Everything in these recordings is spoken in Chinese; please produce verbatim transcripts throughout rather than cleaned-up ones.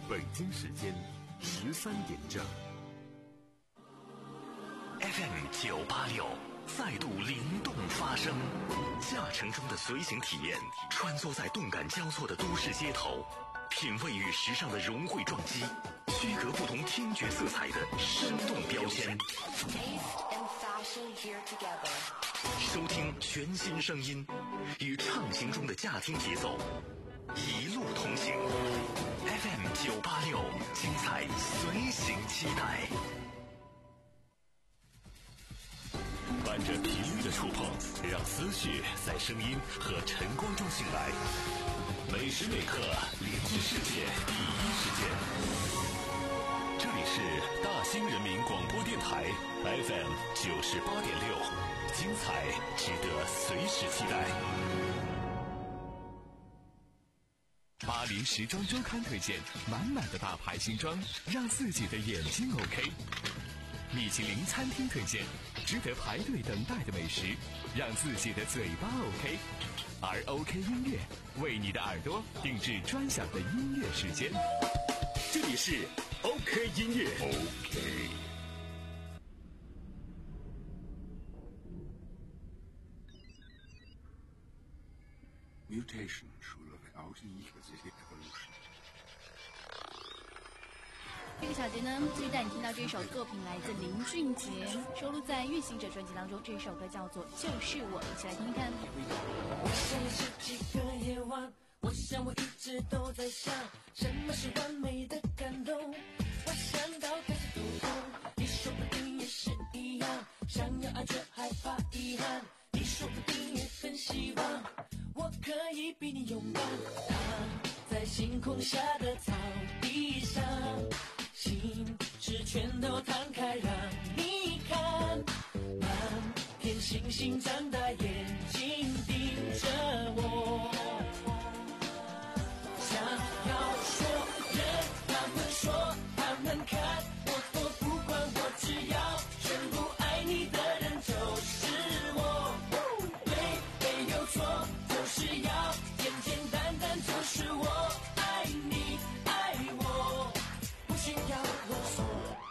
北京时间十三点整。 F M 九八六再度灵动发声，驾乘中的随行体验，穿梭在动感交错的都市街头，品味与时尚的融汇撞击，区隔不同听觉色彩的生动标签。收听全新声音，与畅行中的驾听节奏，一路同行。F M 九八六，精彩随行期待。伴着频率的触碰，让思绪在声音和晨光中醒来。每时每刻，连接世界第一时间。这里是大兴人民广播电台 F M 九十八点六，精彩值得随时期待。巴黎时装周刊推荐满满的大牌新装，让自己的眼睛 OK。米其林餐厅推荐值得排队等待的美食，让自己的嘴巴 OK。而 OK 音乐为你的耳朵定制专享的音乐时间。这里是 OK 音乐 OK。 Mutation without equal evolution。 这个小节呢，继续带你听到这首作品，来自林俊杰，收录在《运行者》专辑当中。这首歌叫做《就是我》，一起来听听看。 我想有十几个夜晚，我想我一直都在想，什么是完美的感动。我想到开始头痛，你说不定也是一样，想要爱却害怕遗憾，你说不定也很希望我可以比你勇敢。躺在星空下的草地上，心事全都摊开让你看，满片星星张大眼睛盯着我，想要说人他们说他们看我多不管，我只要全部爱你的人就是我，对没有错，就是要简简单单，就是我爱你爱我，不需要啰嗦。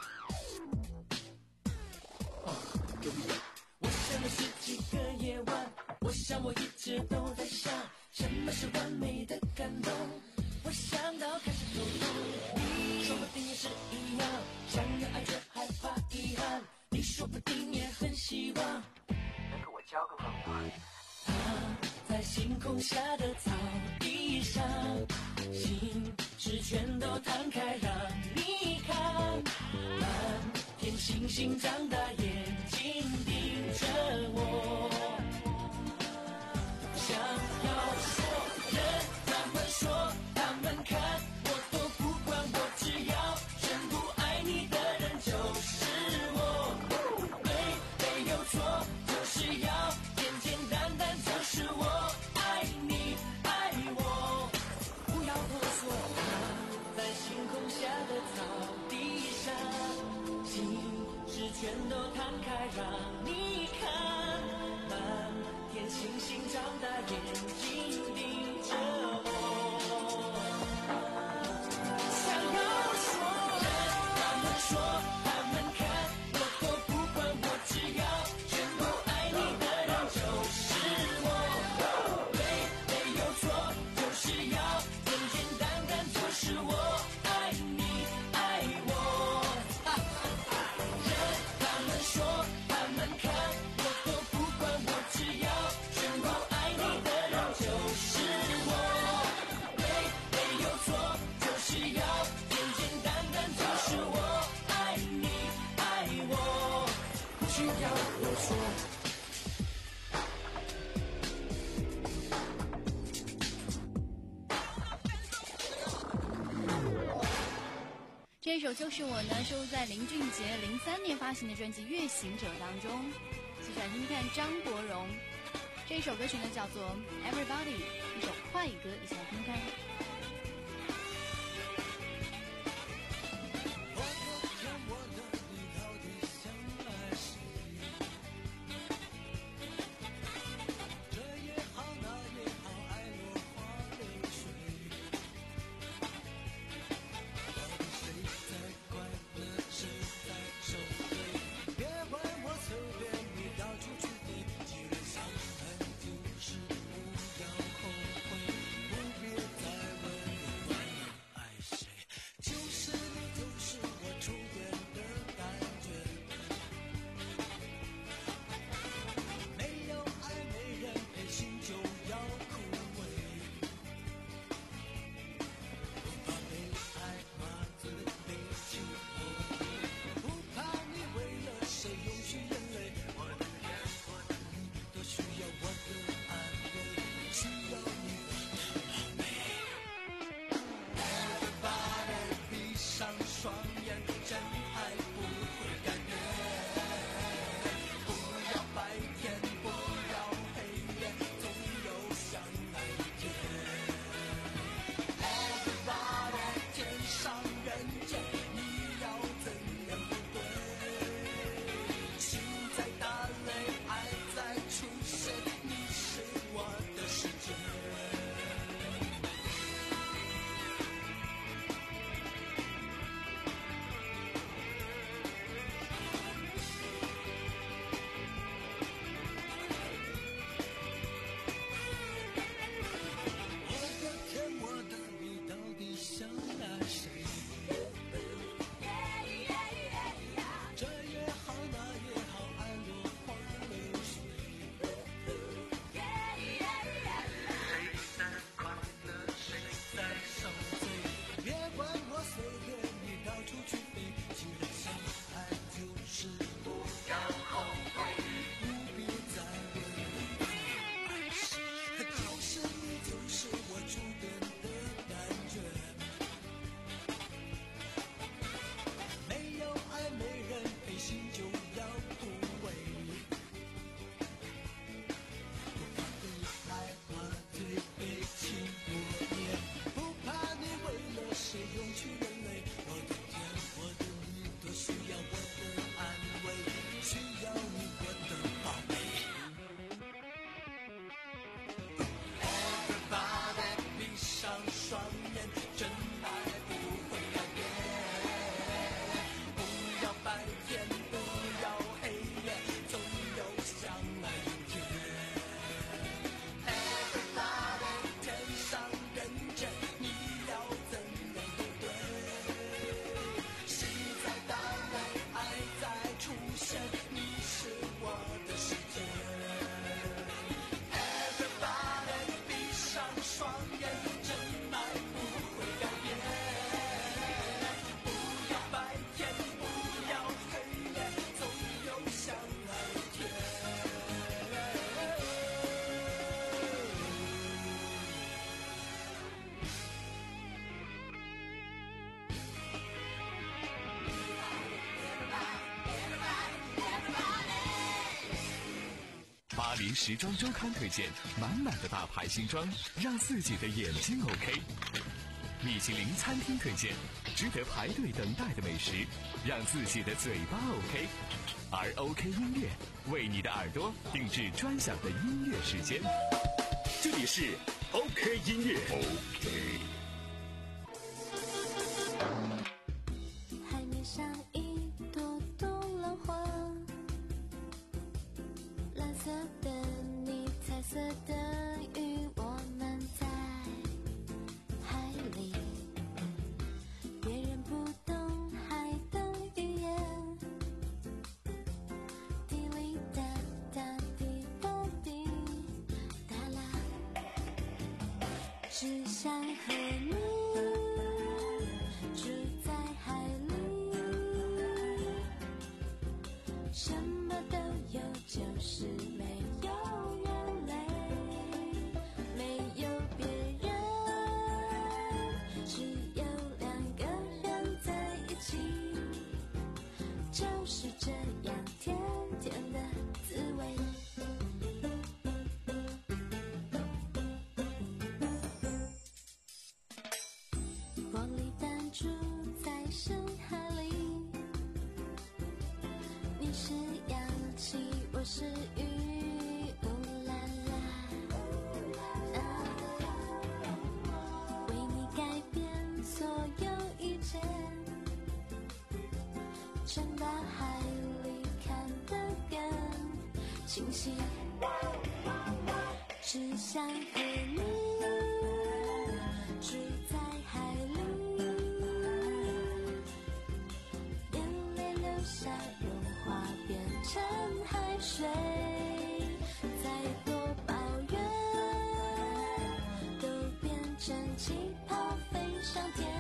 我想了十几个夜晚，我想我一直都在想，什么是完美的感动。我想到开始头痛，你说不定也是一样，想要爱却害怕遗憾，你说不定也很希望能跟我交个朋友。躺在星空下的草地上，心事全都摊开让你看，满片星星张大眼睛盯着我，想要说人他们说他们看我都不管，我只要全部爱你的人就是我，对没有错，就是要简简单单，就是我爱你爱我，不要啰嗦。在星空下的草地上，心事全都摊开让你看，满天星星张大眼睛盯着我，想要说人他们说他们看我都不管，我只要全部爱你的人就是我，对没有错，就是要简简单单，就是我爱你爱我。人他们说他们看我都不管，我只要全部爱你的人就是我，对没有错，就是要简简单单，就是我爱你爱我，不需要啰嗦。 这首就是我呢，收录在林俊杰零三年发行的专辑《月行者》当中。接下来听听看张国荣，这首歌曲呢叫做《Everybody》，一首快歌，一起来听听看。 我去人类。我的天，我的你，多需要我的安慰，需要你我的宝贝。Everybody， 闭上双眼，真爱不会改变。不要白天，不要黑夜，总有相爱一天。Everybody， 天上人间，你要怎样对对？时在到来，爱在出现，你是我的世界。Everybody， 闭上双眼，真爱不会改变。不要白天，不要黑夜，总有相爱一天。 巴黎时装周刊推荐满满的大牌新装，让自己的眼睛 OK。米其林餐厅推荐值得排队等待的美食，让自己的嘴巴 OK。而 OK 音乐为你的耳朵定制专享的音乐时间。这里是 OK 音乐。OK。 海面上一朵朵浪花，蓝色的你，彩色的鱼，我们在海里。别人不懂海的语言，滴哩哒哒滴答滴哒啦，只想和你住在海里，什么都有，就是没有眼泪，没有别人，只有两个人在一起，就是这样甜甜的滋味。玻璃弹珠在深海里，你是氧气，我是鱼，呜啦啦，为你改变所有一切，从大海里看得更清晰，只想和你住在海里，眼泪流下融化变成海水，再多抱怨都变成气泡飞上天，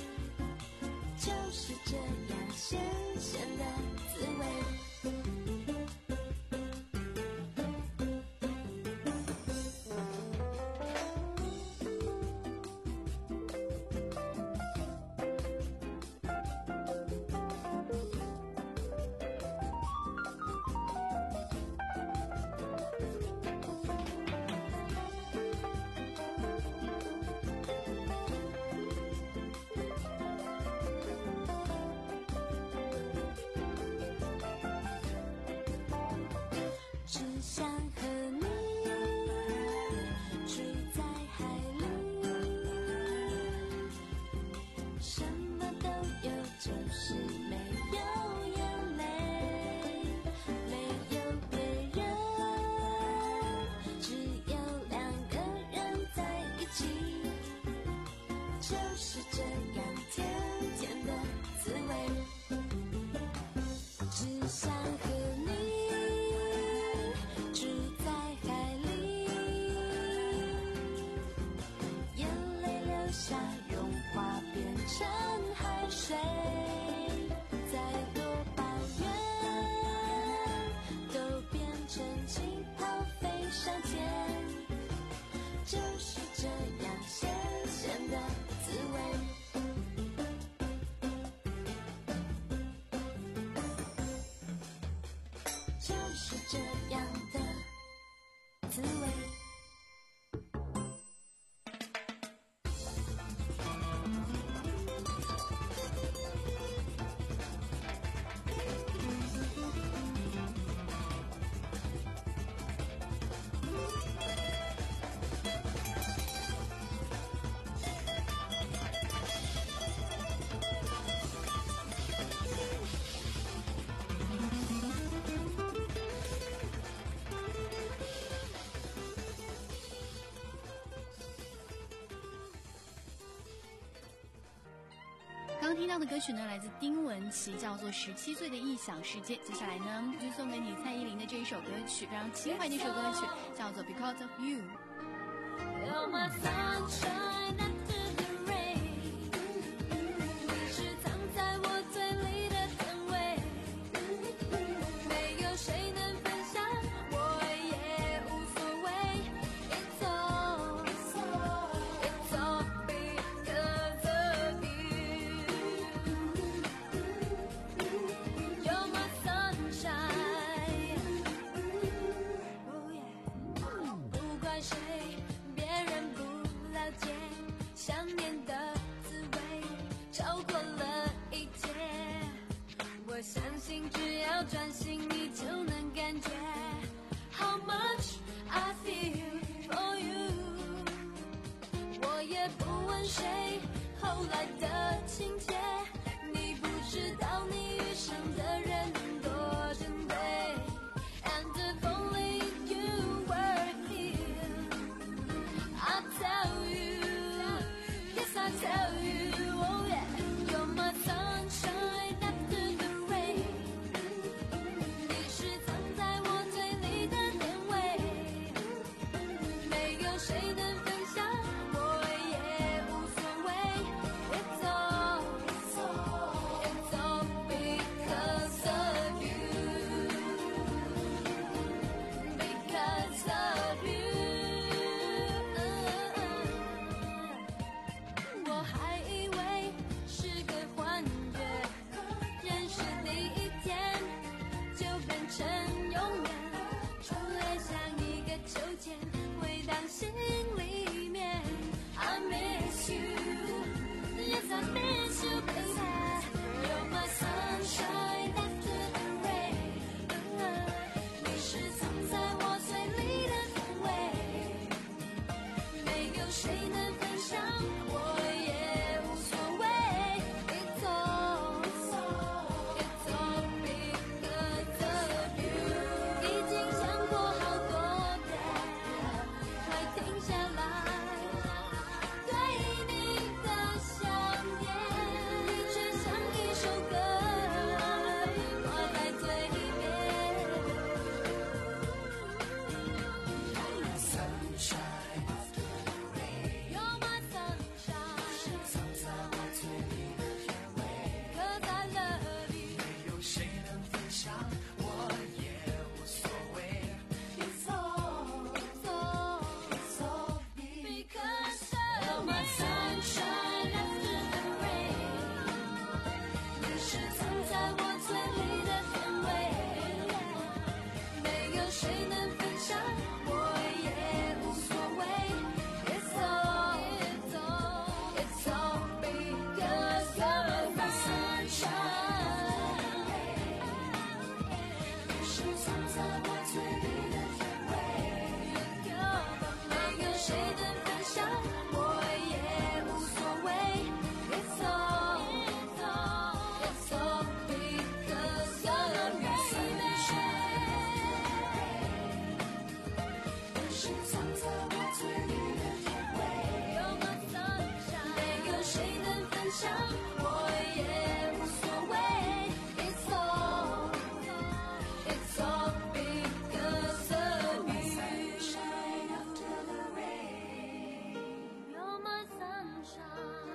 就是这样咸咸的滋味。只想和你住在海里，什么都有，就是没有眼泪，没有别人，只有两个人在一起，就是这样甜甜的滋味。只想和你住在海里，眼泪流下融化变成海水，再多抱怨都变成气泡飞上天，就是这样咸咸的滋味。就是这样的滋味。 听到的歌曲呢，来自丁文琪，叫做《十七岁的异想世界》。接下来呢，就送给你蔡依林的这一首歌曲，非常轻快的一首歌曲，叫做《Because of You》。 You're my sunshine after the rain， 你是藏在我嘴里的甜味，没有谁能分享，我也无所谓。It's all, it's all because of you. You're my sunshine. Oh yeah， 不怪谁。别人不了解想念的滋味，超过了一切。我相信只要专心，你就能感觉 How much I feel for you。 我也不问谁后来的情节，你不知道你遇上的人多珍贵。And if only you were here， I tell you, yes I tell you, oh yeah, you're my sunshine after the rain。 你是藏在我嘴里的甜味，没有谁能分享，我也无所谓。It's all, it's all, it's all because of you, because of you。我还以为是个幻觉，认识第一天就变成永远，初恋像一个秋千，回荡心里面。I miss you, yes I miss you, baby. You're my sunshine after the rain。 你是藏在我嘴里的甜味，没有谁能分享，我也无所谓。It's all, it's all because of you。 已经想过好多遍，快停下来，对你的想念，你却像一首歌挂在嘴边。You're my sunshine， 'cause I love you。 没有谁能分享，我也无所谓。It's all, it's all, it's all because of you're my sunshine after the rain。 你是藏在我嘴里的甜味，没有谁能分享，我也无所谓。It's all, it's all, it's all because of my sunshine。 你是藏在我嘴里的甜味，没有谁能分享，我也无所谓。It's all, it's all, it's all because of you, baby。 你是藏在我嘴里的甜味， You're my sunshine， 没有谁能分享，我也无所谓。It's all, it's all because of you. After the rain, you're my sunshine。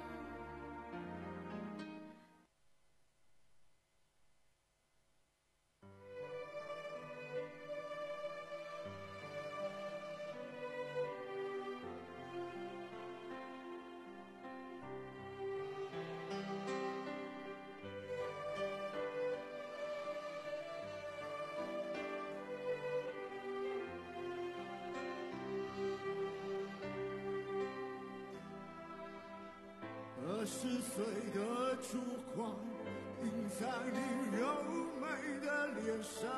二十岁的烛光映在你柔美的脸上，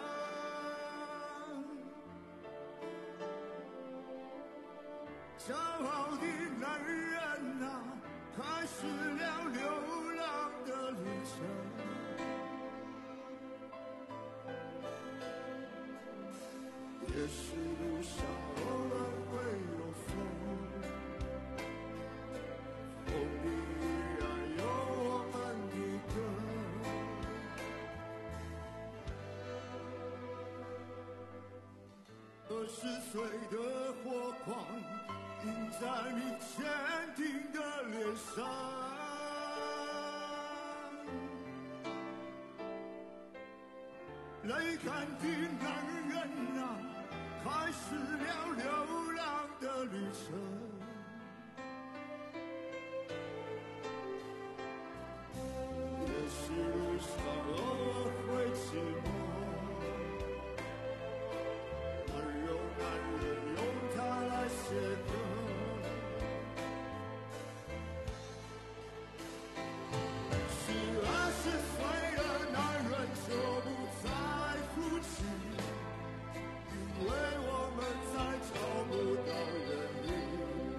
骄傲的男人啊，开始了流浪的旅程。也许路上偶尔会有风，风里依然有二十岁的火光映在你坚定的脸上，泪干的男人啊，开始了流浪的旅程。也许路上偶尔会寂寞，哪有男人用它来写歌？是二十岁的男人就不再哭泣，因为我们再找不到人力。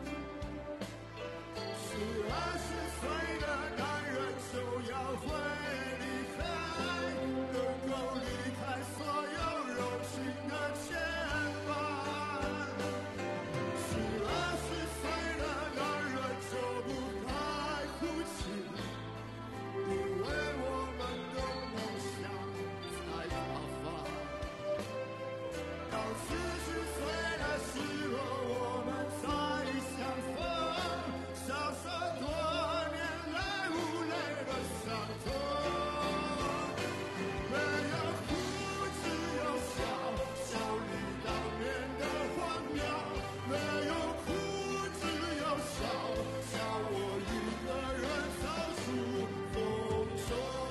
是二十岁的男人就要会离开，能够离开所有柔情的牵绊。是二十岁的男人就不该哭泣，因为我们的梦想在打发。到四十岁的时候，我们再相逢，消失多年来无泪的伤痛。没有哭，只有笑，笑里当面的荒谬。没有哭，只有笑，笑我一个人走出风中。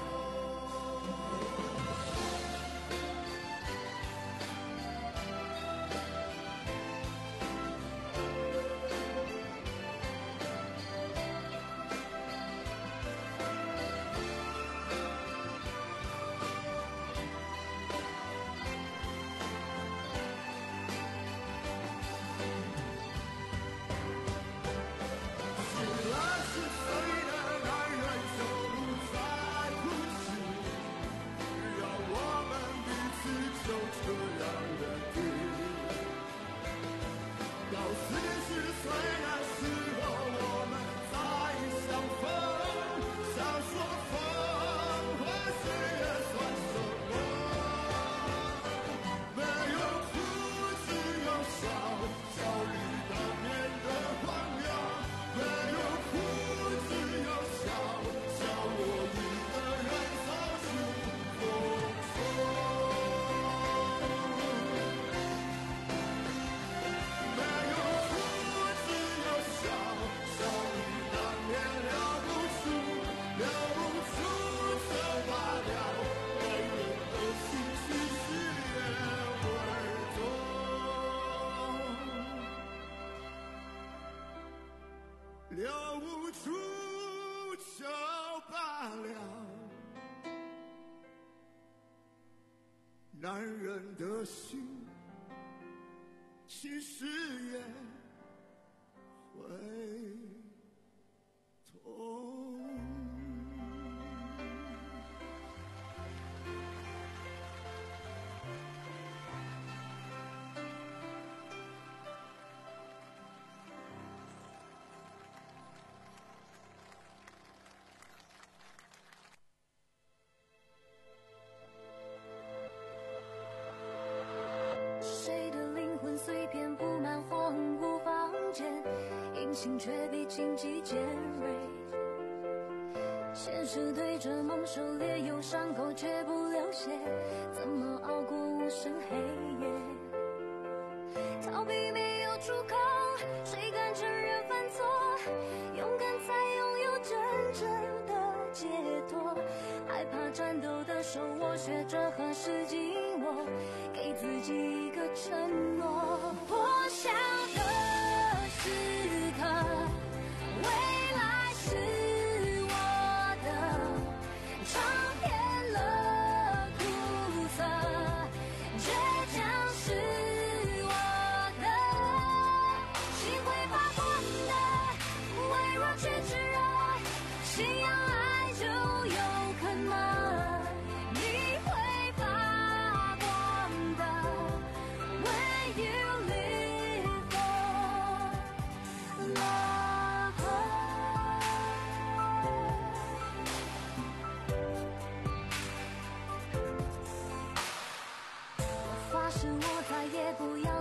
是二十岁的男人就不再哭泣，让我们彼此就这样认定。到四十岁的时候，我们再相逢，想说风花雪月算什么？没有哭，只有笑，笑里当面的荒谬。没有哭，只有笑，笑我一个人走出风中。没有哭，只有笑，笑里难免留不住，留不住就罢了，没人的心其实也会痛。留不住就罢了，男人的心其实也会痛。 谁的灵魂碎片布满荒芜房间，隐形却比荆棘尖锐。现实对着梦狩猎，有伤口却不流血，怎么熬过无声黑夜？逃避没有出口，谁敢承认犯错？勇敢才拥有真正的解脱。害怕颤抖的手，我学着何时紧握，给自己一个承诺。破晓的时刻，未来是我的，尝遍了苦涩，倔强是我的，心会发光的，微弱却炽热，信仰爱就有可能，你会发光的。When you live for love， 我发誓我再也不要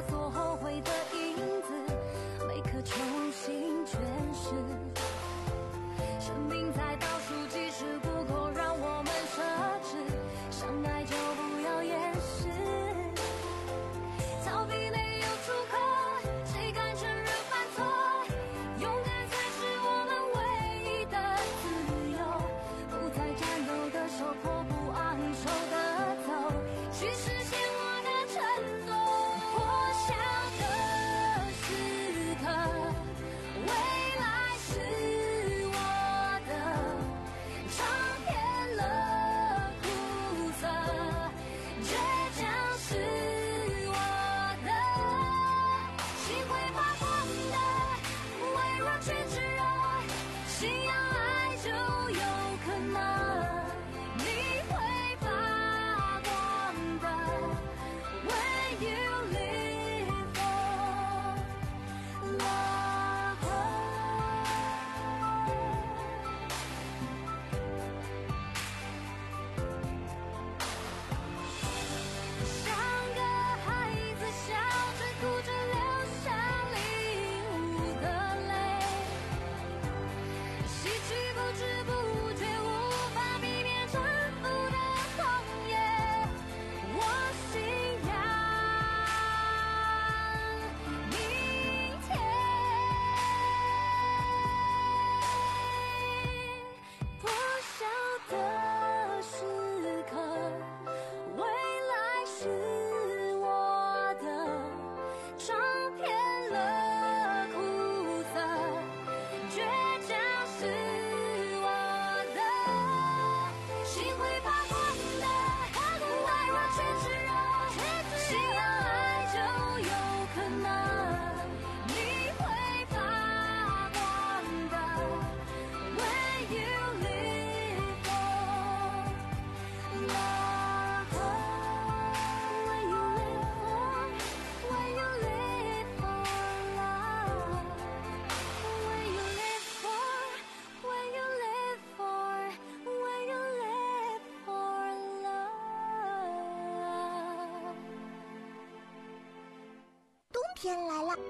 天来了。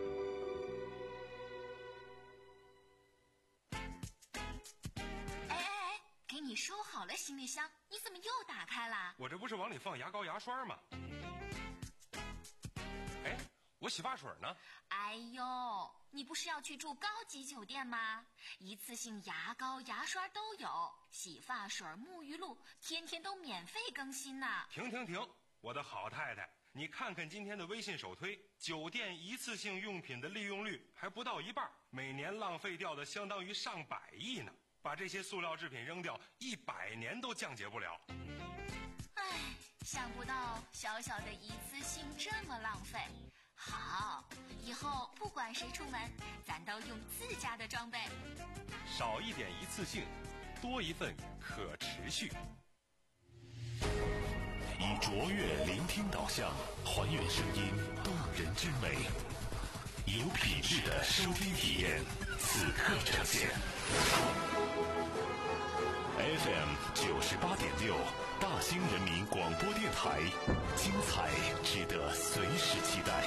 哎哎哎，给你收好了行李箱，你怎么又打开了？ 我这不是往里放牙膏牙刷吗？哎，我洗发水呢？ 哎呦，你不是要去住高级酒店吗？一次性牙膏牙刷都有，洗发水沐浴露天天都免费更新呢。 停停停，我的好太太，你看看今天的微信首推，酒店一次性用品的利用率还不到一半，每年浪费掉的相当于上百亿呢。把这些塑料制品扔掉，一百年都降解不了。 唉，想不到小小的一次性这么浪费。好，以后不管谁出门，咱都用自家的装备。 少一点一次性，多一份可持续。 以卓越聆听导向，还原声音动人之美，有品质的收听体验，此刻呈现。F M 九十八点六，大兴人民广播电台，精彩值得随时期待。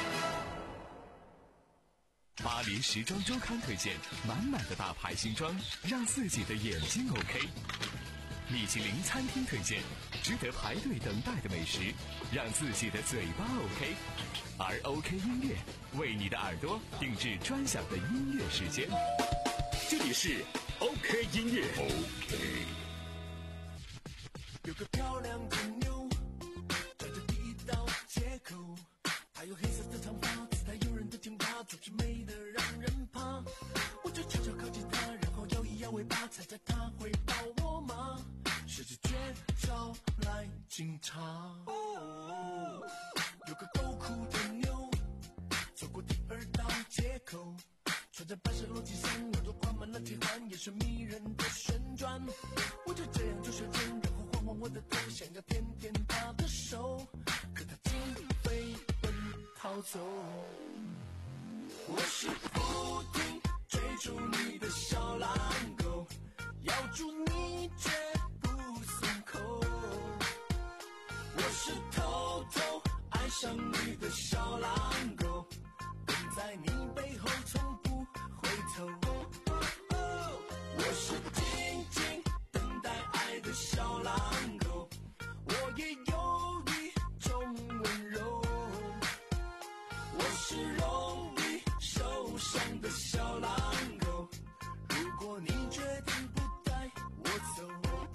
巴黎时装周刊推荐，满满的大牌新装，让自己的眼睛 OK。米其林餐厅推荐，值得排队等待的美食，让自己的嘴巴 OK。而 OK 音乐为你的耳朵定制专享的音乐时间。这里是 OK 音乐 OK。 有个漂亮的妞站在第一道街口，她有黑色的长发，姿态诱人的肩膀，总是美得让人怕。我就悄悄靠近她，然后摇一摇尾巴，猜猜她会抱我吗？是只绝招来警察。哦，有个够酷的妞走过第二道街口，穿着白色裸体衫，耳朵挂满了铁环，眼神迷人的旋转。我就这样走向前，然后晃晃我的头，想要舔舔她的手，可她竟飞奔逃走。我是不停追逐你的小狼狗，咬住你绝不松口。我是偷偷爱上你的小狼狗，跟在你背后从不回头。我是静静等待爱的小狼狗，我也有一种温柔。我是容易受伤的小狼狗，如果你决定不带我走，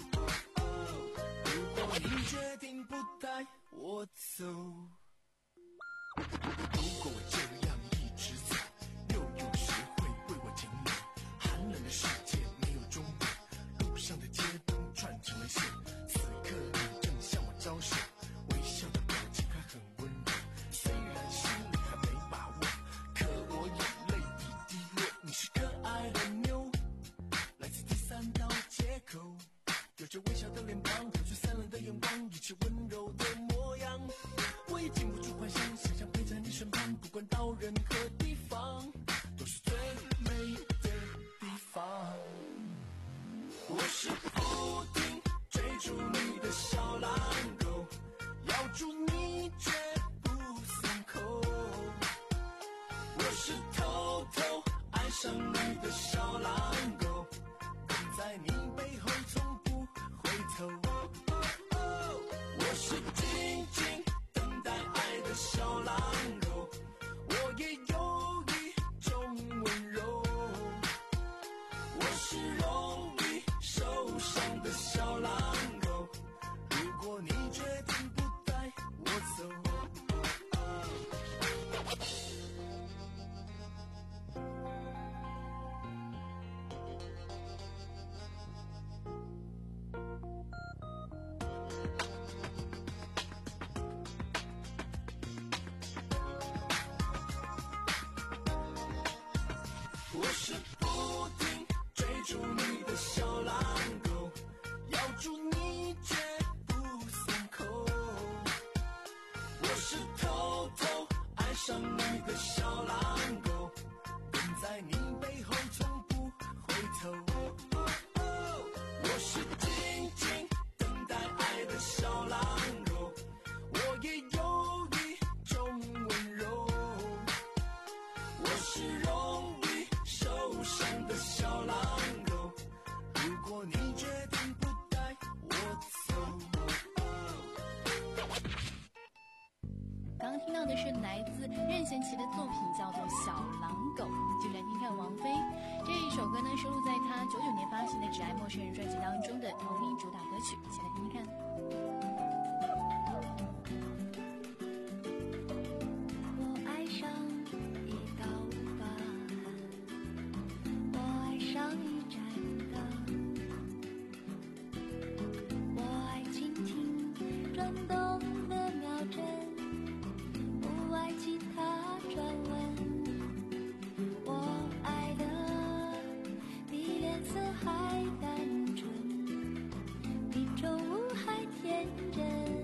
如果你决定不带我走。如果我这样一直走，又有谁会为我停留？寒冷的世界没有终点，路上的街灯串成了线，此刻你正向我招手，微笑的表情还很温柔。虽然心里还没把握，可我眼泪已滴落。你是可爱的妞，来自第三道街口，有着微笑的脸庞，投出散乱的眼光，一切温柔的模样。我也禁不住幻想，想象陪在你身旁，不管到任何地方，都是最美的地方。我是不停追逐你的小狼狗，咬住你绝不松口。我是偷偷爱上你的小狼狗，跟在你背后从不回头。我是静静等待爱的小狼狗，我也是来自任贤齐的作品，叫做《小狼狗》。就来听看王菲这一首歌呢，收录在她九九年发行的《只爱陌生人》专辑当中的同名主打歌曲，一起来听听看。 我爱上一道疤痕，我爱上一盏灯，我爱蜻蜓转动的秒针，不爱其他传闻。我爱的比脸色还单纯，比宠物还天真。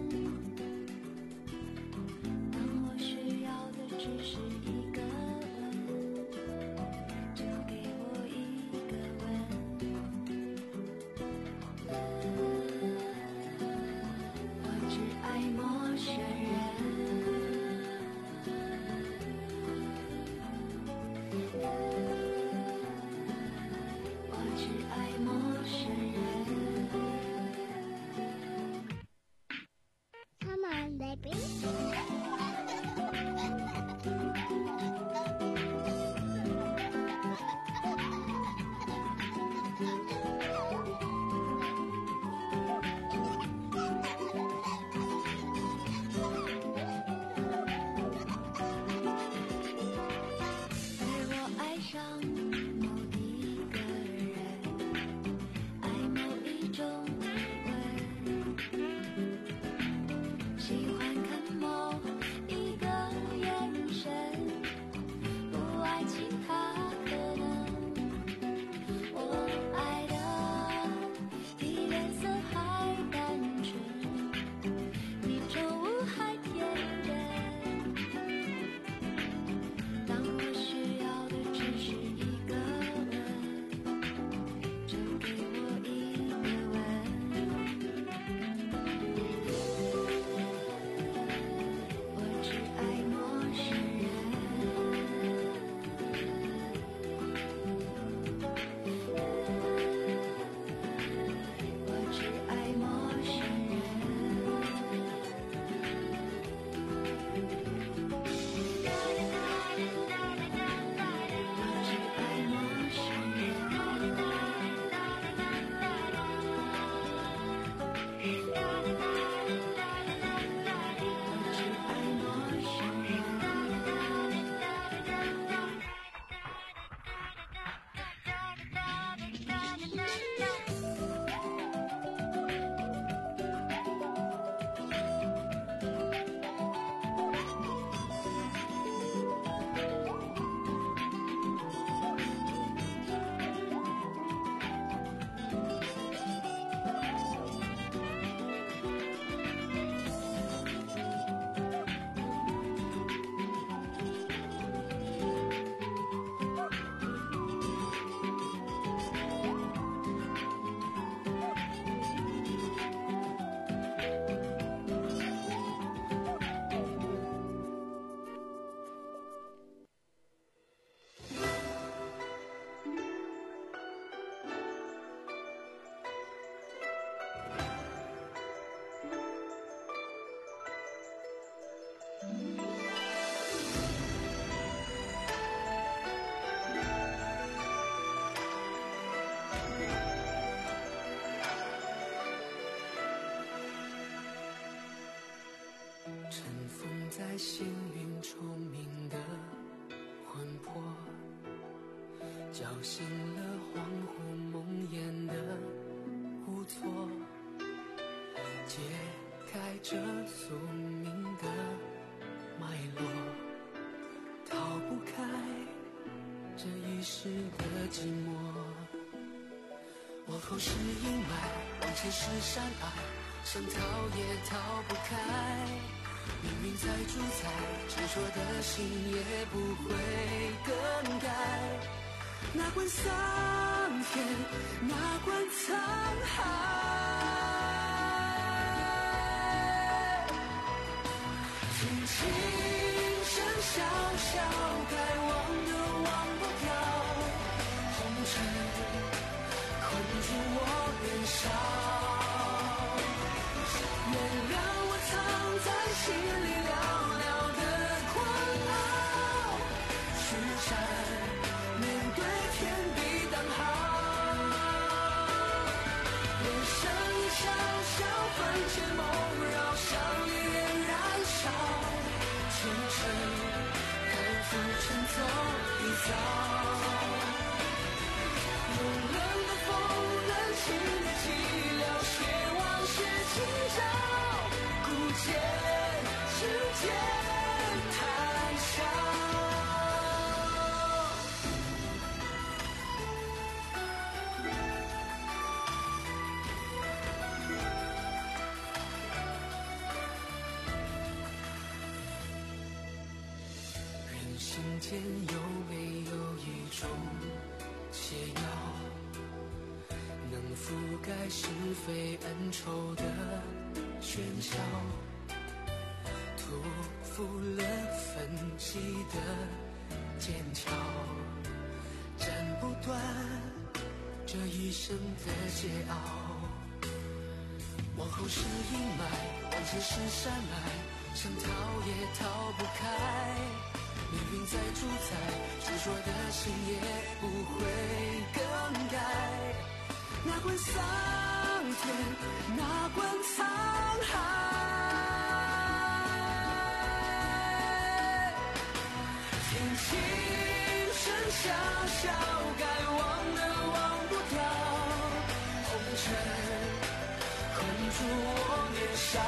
当我需要的只是一个吻，就给我一个吻。我只爱陌生人。我只爱陌生人。Come on, baby. 星云虫鸣的魂魄，叫醒了黄昏梦魇的无措，解开这宿命的脉络，逃不开这一世的寂寞。往后是阴霾，往前是山隘，想逃也逃不开。命运在主宰，执着的心也不会更改。哪管桑田，哪管沧海，听琴声萧萧，该忘的忘不掉，红尘困住我年少。原谅我藏在心里寥寥的苦间有没有一种解药，能覆盖是非恩仇的喧嚣，屠夫了分歧的剑鞘，斩不断这一生的桀骜。往后是阴霾，往前是山脉，想逃也逃不开。命运在主宰，执着的心也不会更改。哪管桑田，哪管沧海，天晴剩下笑，该忘的忘不掉，红尘困住我年少。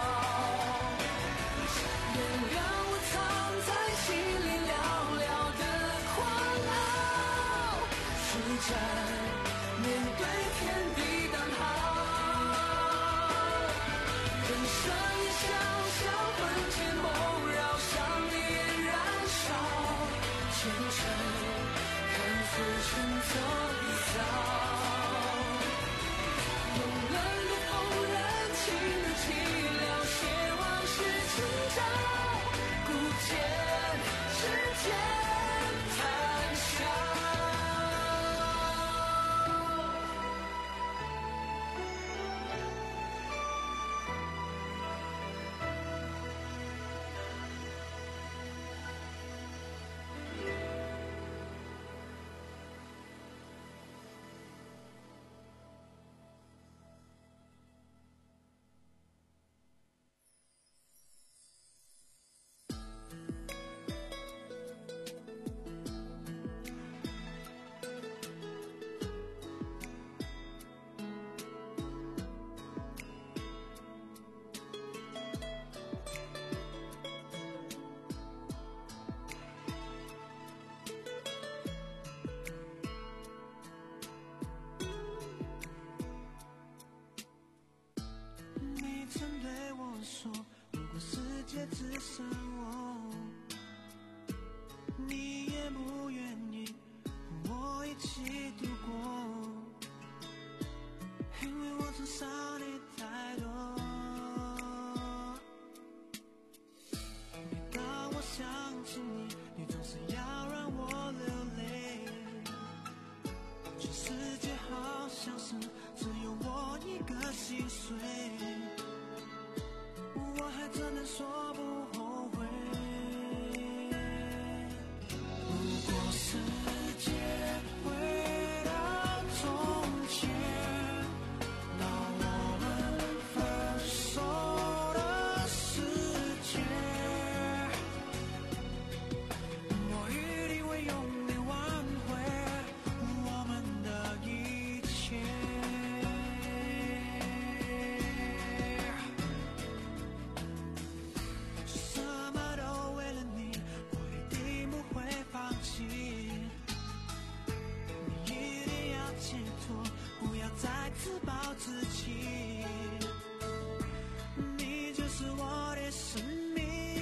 原谅我藏在心里寥寥的狂傲，施展面对天地当好。人生也小小魂牵梦绕，伤你也燃烧，前程看浮沉走一遭。用冷的风人情的寂寥，写往事今朝，孤剑世间谈笑。你曾对我说，如果世界只剩我，你也不愿意和我一起度过，因为我曾伤你太多。每当我想起你，你总是要让我流泪，全世界好像是只有我一个心碎，我还真的说不后悔。如果世界回到从前，到我们分手的时间，我一定会用力挽回我们的一切。什么都为了你，我一定不会放弃。你一定要解脱，不要再自暴自弃。你就是我的生命。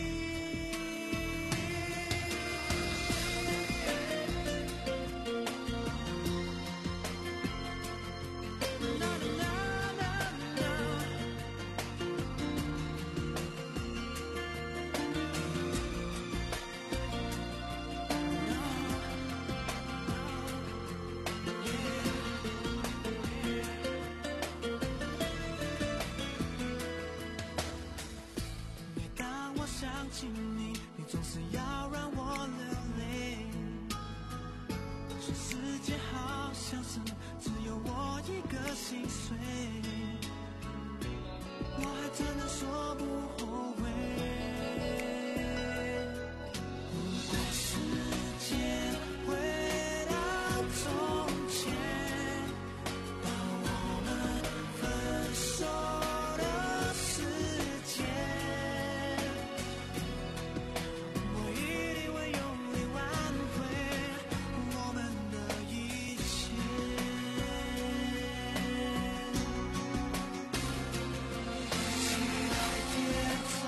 啦啦啦啦啦。每当我想起你，你总是要让我流泪，全世界好像是只有我一个心碎，我还真的说不后悔。如果世界回到从前，到我们分手的时间，我一定会用力挽回我们的一切。期待跌走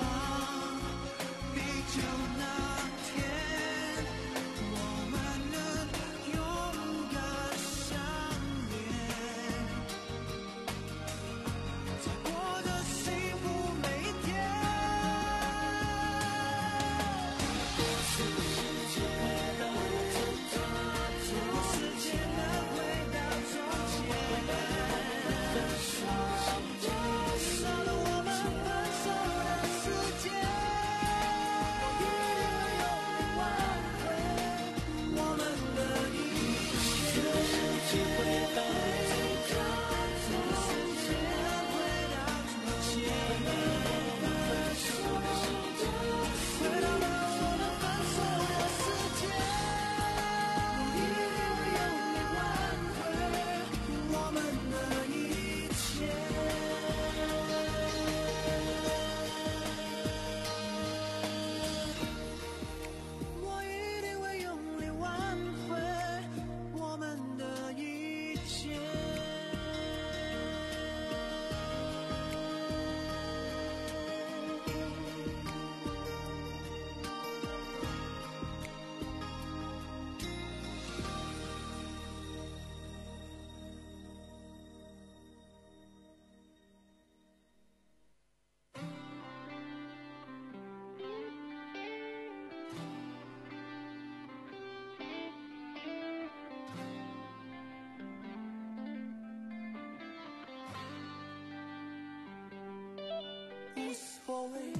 所谓，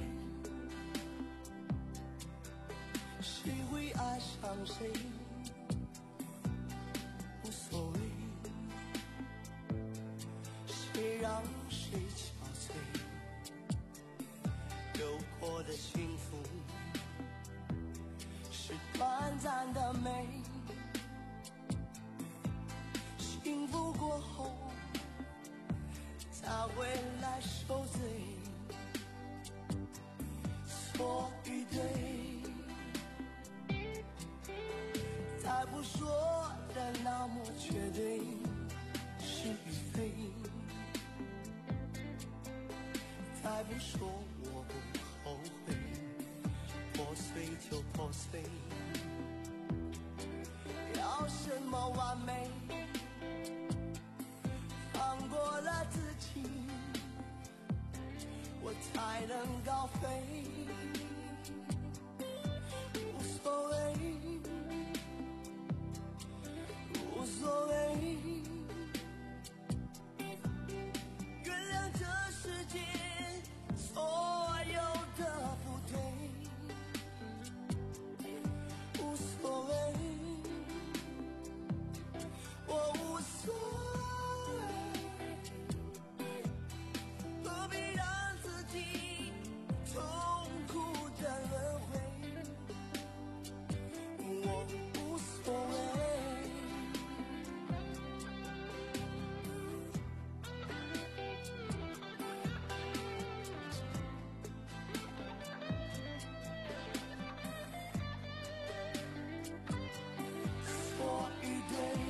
谁会爱上谁，无所谓，谁让谁憔悴，有过的幸福是短暂的美，幸福过后才会来受罪，错与对，再不说的那么绝对，是与非，再不说我不后悔，破碎就破碎，要什么完美，放过了自己，我才能高飞，无所谓，无所谓，原谅这世界所有的不对，无所谓，我无所谓，何必让自己痛苦的轮回，我无所谓。错与对，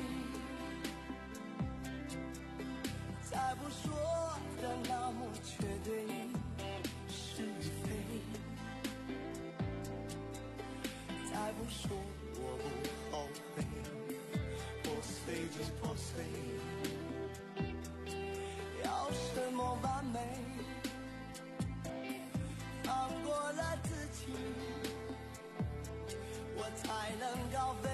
再不说的那么绝对，是与非，再不说我不后悔，破碎就破碎，要什么完美，放过了自己，我才能高飞，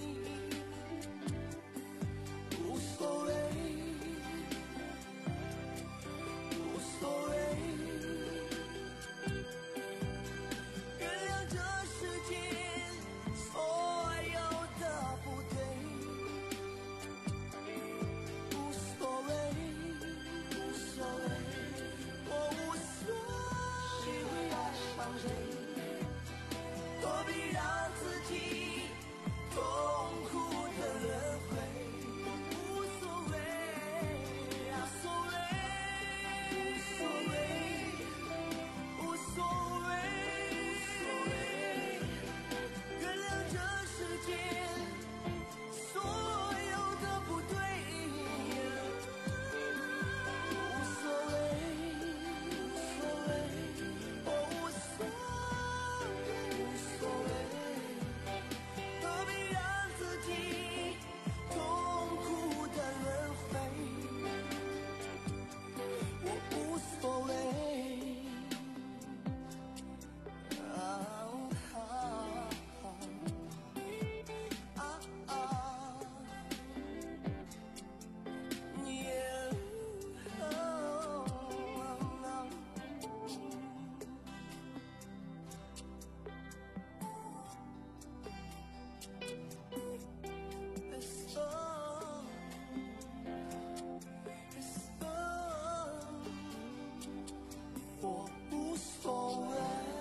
无所谓，无所谓，原谅这世界所有的不对，无所谓，无所谓，我无所谓，谁会爱上谁，何必让自己痛苦的轮回，无所谓，无所谓，无所谓，无所谓，原谅这世界所有的不对，无所谓，无所谓，我无所谓，无所谓，何必让自己痛苦的轮回，我无所谓。啊啊啊啊耶哦It's on, it's on， 我无所谓。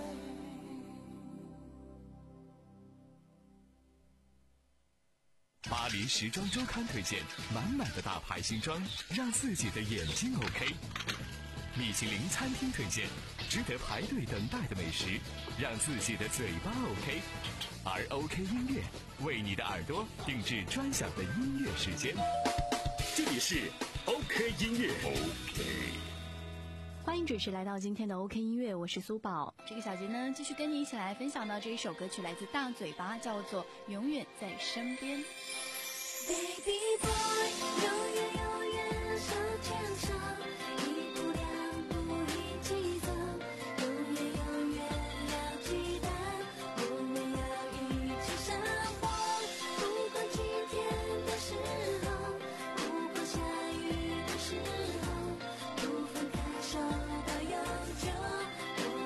巴黎时装周刊推荐满满的大牌新装，让自己的眼睛 OK。米其林餐厅推荐值得排队等待的美食，让自己的嘴巴 OK。而 OK 音乐为你的耳朵定制专享的音乐时间。这里是 OK 音乐 OK。 欢迎准时来到今天的 OK 音乐，我是苏宝。这个小节呢，继续跟你一起来分享到这一首歌曲，来自大嘴巴，叫做《永远在身边》。 Baby boy， 永远永远手牵手，一步两步一起走，永远永远要记得，我们要一起生活。不管晴天的时候，不管下雨的时候，不分开手到永久，我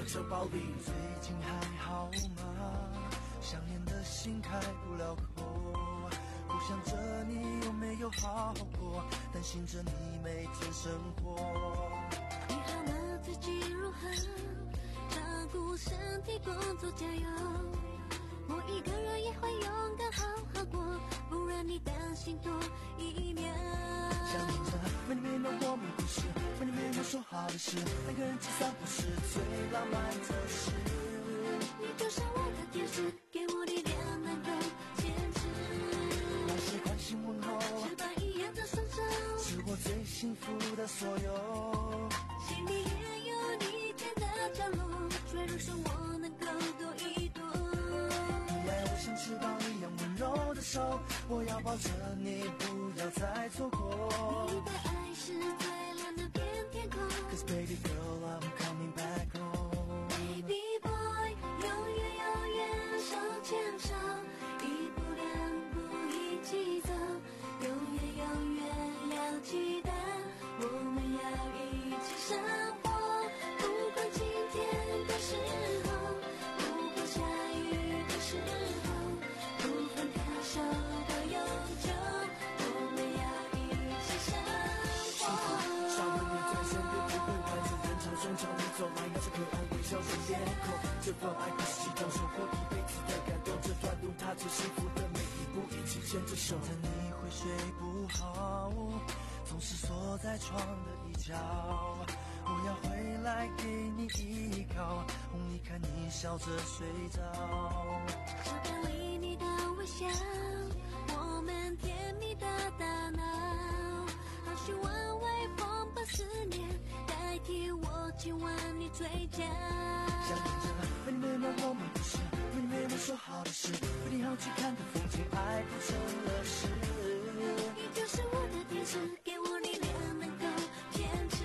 手包里。最近还好吗？想念的心开不了口，不想着你有没有好过，担心着你每天生活。 你好吗？最近如何？照顾身体，工作加油。我一个人也会勇敢好好过，不让你担心多一秒。 想念着为你没有我们故事，为你没有说好的事，两个人去散步是最浪漫的事。 你就像我的天使，给我力量能够坚持。 那些关心问候， 翅膀一样的双手， 是我最幸福的所有。 心里也有你甜的角落，坠入手我能够多一朵。 你爱我像翅膀一样温柔的手，我要抱着你，不要再错过。 你的爱是最蓝的片天空。 Cause baby girl, I'm coming back home. Baby boy, 永远永远手牵手，一步两步一起走，永远永远要记得，我们要一起生活。不管晴天的时候，不管下雨的时候，不分开手的永久，我们要一起生活。 少了你在身边，不会完整人潮中朝你走来，那是可爱微笑着脸孔。这份爱不是激动，收获一辈子的感动。这段路踏着幸福的每一步，一起牵着手。趁你会睡不好，总是锁在床的一角，我要回来给你依靠，哄你看你笑着睡着。 照片里你的微笑，我们甜蜜的大脑，好希望微风把思念代替我亲吻你嘴角。 想念着为你没有我们故事，为你没有说好的事，为你好去看的风景，爱不成了事。 你就是我的天使，给我力量能够坚持。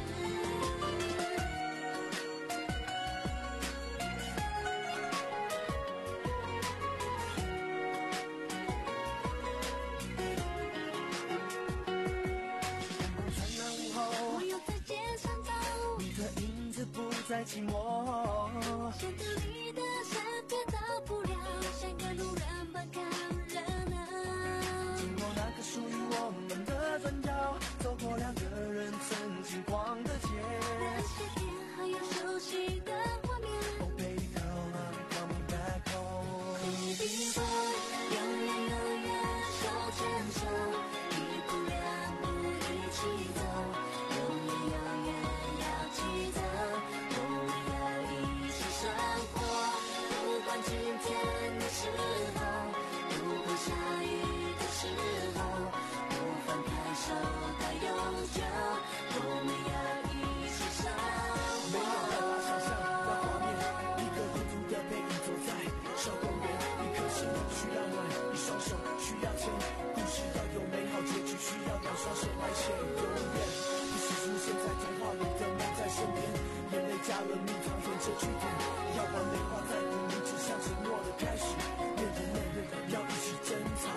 灿烂午后， 我又在街上走， 你的影子不再寂寞。 显得你的身边到不了，像个路人般看热闹。 经过那个属于我们的转角，走过两个人曾经逛的街。 那些天还有熟悉的画面。 Oh baby girl, I'm coming back home. Baby boy, 永远永远手牵手，一步两步一起走，永远永远要记得，我们要一起生活。不管晴天的时候，不管下雨的时候，不分开手的永久，我们要一起生没有办活。 法想象那画面，一个孤独的背影走在小公园，一颗心需要暖，一双手需要牵，故事要有美好结局，需要两双手来牵。永远不是出现在童话里的梦在身边，眼泪加了蜜糖沿着句点，要完美画在无名指向承诺的开始，恋人恋人要一起珍藏。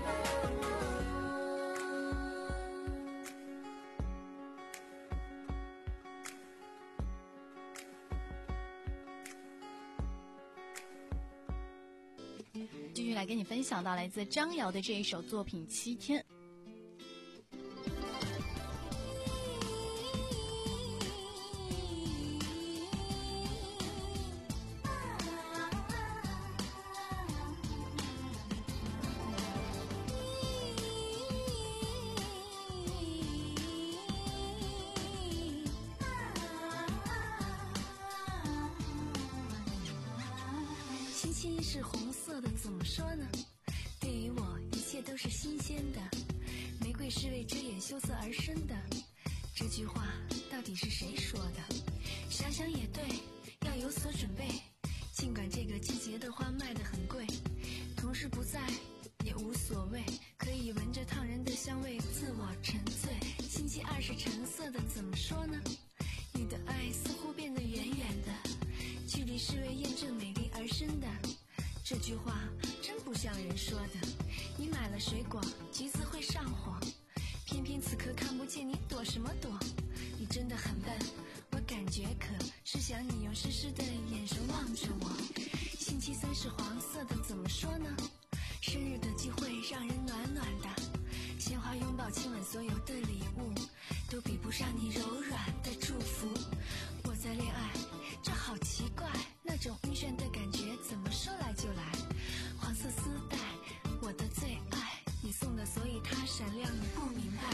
继续来跟你分享到来自张瑶的这一首作品《七天》。 星星是红色的，怎么说呢？对于我，一切都是新鲜的。玫瑰是为遮掩羞涩而生的。这句话到底是谁说的？想想也对，要有所准备。尽管这个季节的花卖得很贵，同事不在也无所谓，可以闻着烫人的香味，自我沉醉。星期二是橙色的，怎么说呢？你的爱似乎变得远远的，距离是为验证美丽而生的。这句话真不像人说的。你买了水果，橘子会上火，偏偏此刻看不见，你躲什么躲？你真的很笨，我感觉可是想你用湿湿的眼神望着我。星期三是黄色的，怎么说呢？生日的机会让人暖暖的，鲜花拥抱亲吻所有的礼物，都比不上你柔软的祝福。我在恋爱，这好奇怪，那种晕眩的感觉怎么说来就来。黄色丝带，我的最爱，你送的，所以它闪亮，你不明白。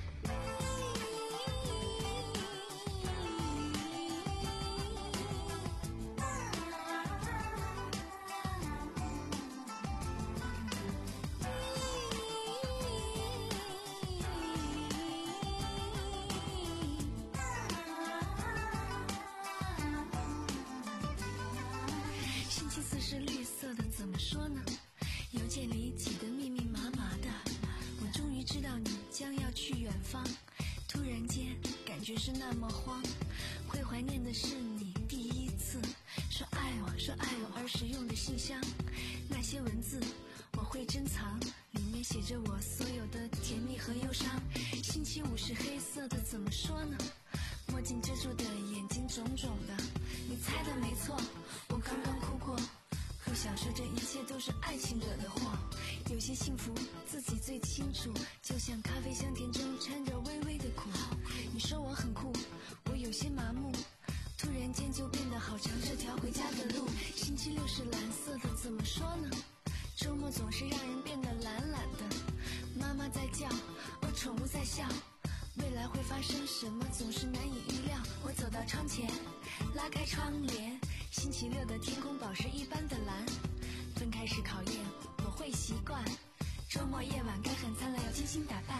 星期四是绿色的，怎么说呢？邮件里挤得密密麻麻的，我终于知道你将要去远方。突然间感觉是那么慌，会怀念的是你第一次说爱我，说爱我而使用的信箱，那些文字我会珍藏，里面写着我所有的甜蜜和忧伤。星期五是黑色的，怎么说呢？墨镜遮住的眼睛肿肿的，你猜的没错，我刚刚哭过。不想说这一切都是爱情惹的祸，有些幸福自己最清楚，就像咖啡香甜中掺着微微的苦。你说我很酷，我有些麻木，突然间就变得好长这条回家的路。星期六是蓝色的，怎么说呢？周末总是让人变得懒懒的，妈妈在叫，我宠物在笑，未来会发生什么总是难以预料。我走到窗前，拉开窗帘，星期六的天空宝石一般的蓝。分开是考验，我会习惯，周末夜晚该很灿烂，要精心打扮。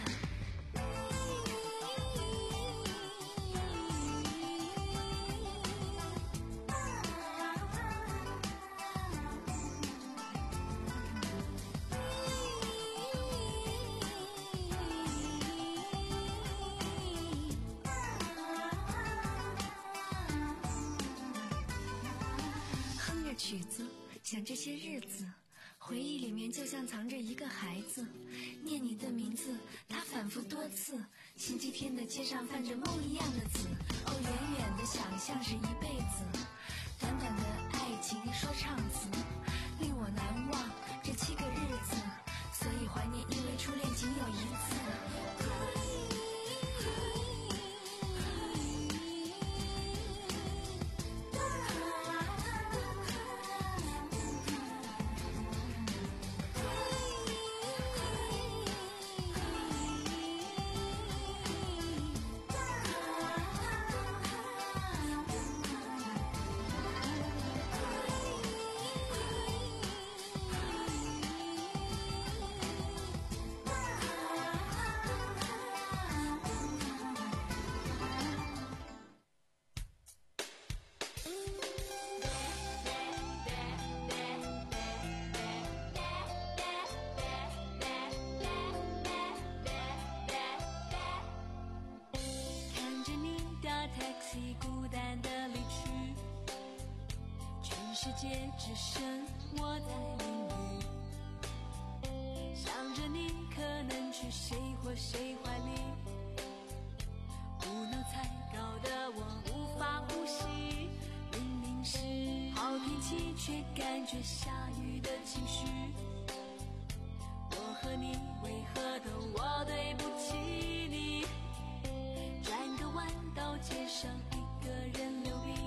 曲子，想这些日子，回忆里面就像藏着一个孩子，念你的名字，他反复多次。星期天的街上泛着梦一样的紫，哦，远远的想象是一辈子，短短的爱情说唱词，令我难忘这七个日子，所以怀念，因为初恋仅有一次。孤单的离去，全世界只剩我在淋雨，想着你可能去谁或谁怀里，无脑才搞得我无法呼吸，明明是好天气却感觉下雨的情绪，我和你为何都我对不起你，转个弯到街上一个人溜冰，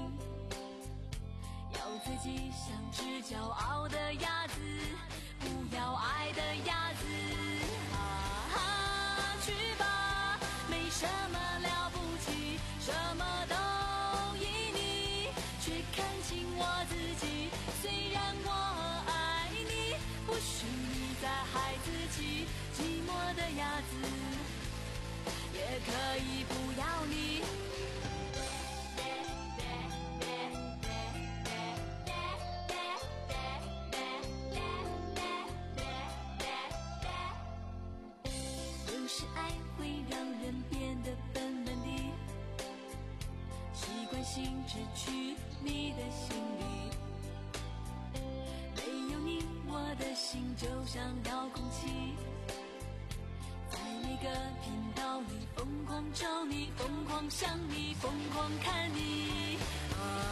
要自己像只骄傲的鸭子，不要爱的鸭子，啊哈，去吧，没什么了不起，什么都依你，却看清我自己，虽然我爱你，不许你再害自己，寂寞的鸭子也可以不要你。有时爱会让人变得笨笨的，习惯性只去你的心里，没有你我的心就像遥控器，在每个频道里疯狂找你，疯狂想你，疯狂看你，啊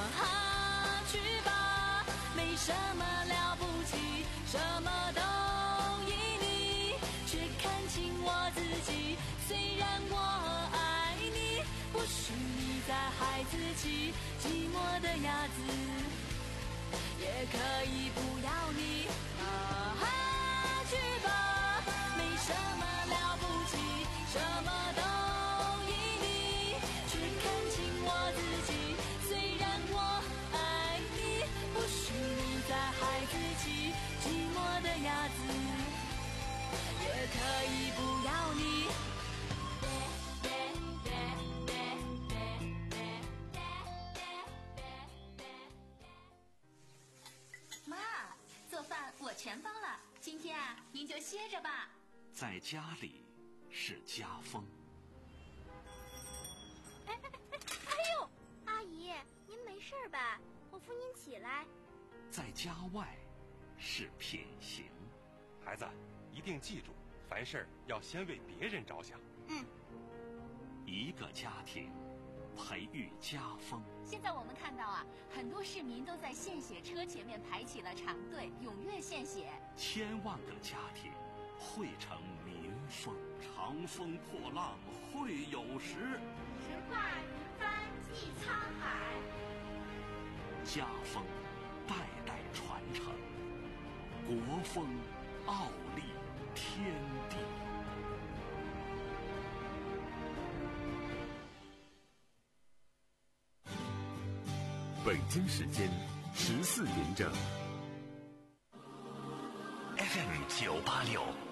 什么了不起，什么都依你，却看清我自己。虽然我爱你，不许你再孩子气，寂寞的鸭子也可以不要你。啊哈，去吧，没什么了不起，什么都依你，却看清我自己。虽然我爱你，不许你再孩子气，寂寞的鸭子也可以不要你。 妈，做饭我全包了，今天啊，您就歇着吧。 在家里是家风。 哎哎哎！哎呦，阿姨，您没事吧？我扶您起来。 在家外是品行。 孩子，一定记住，凡事要先为别人着想。 嗯。 一个家庭培育家风。 现在我们看到啊，很多市民都在献血车前面排起了长队，踊跃献血。 千万个家庭汇成民风，长风破浪会有时。 神话云帆济沧海。 家风代代传承，国风傲立天地。 北京时间十四点整。 F M 九八六。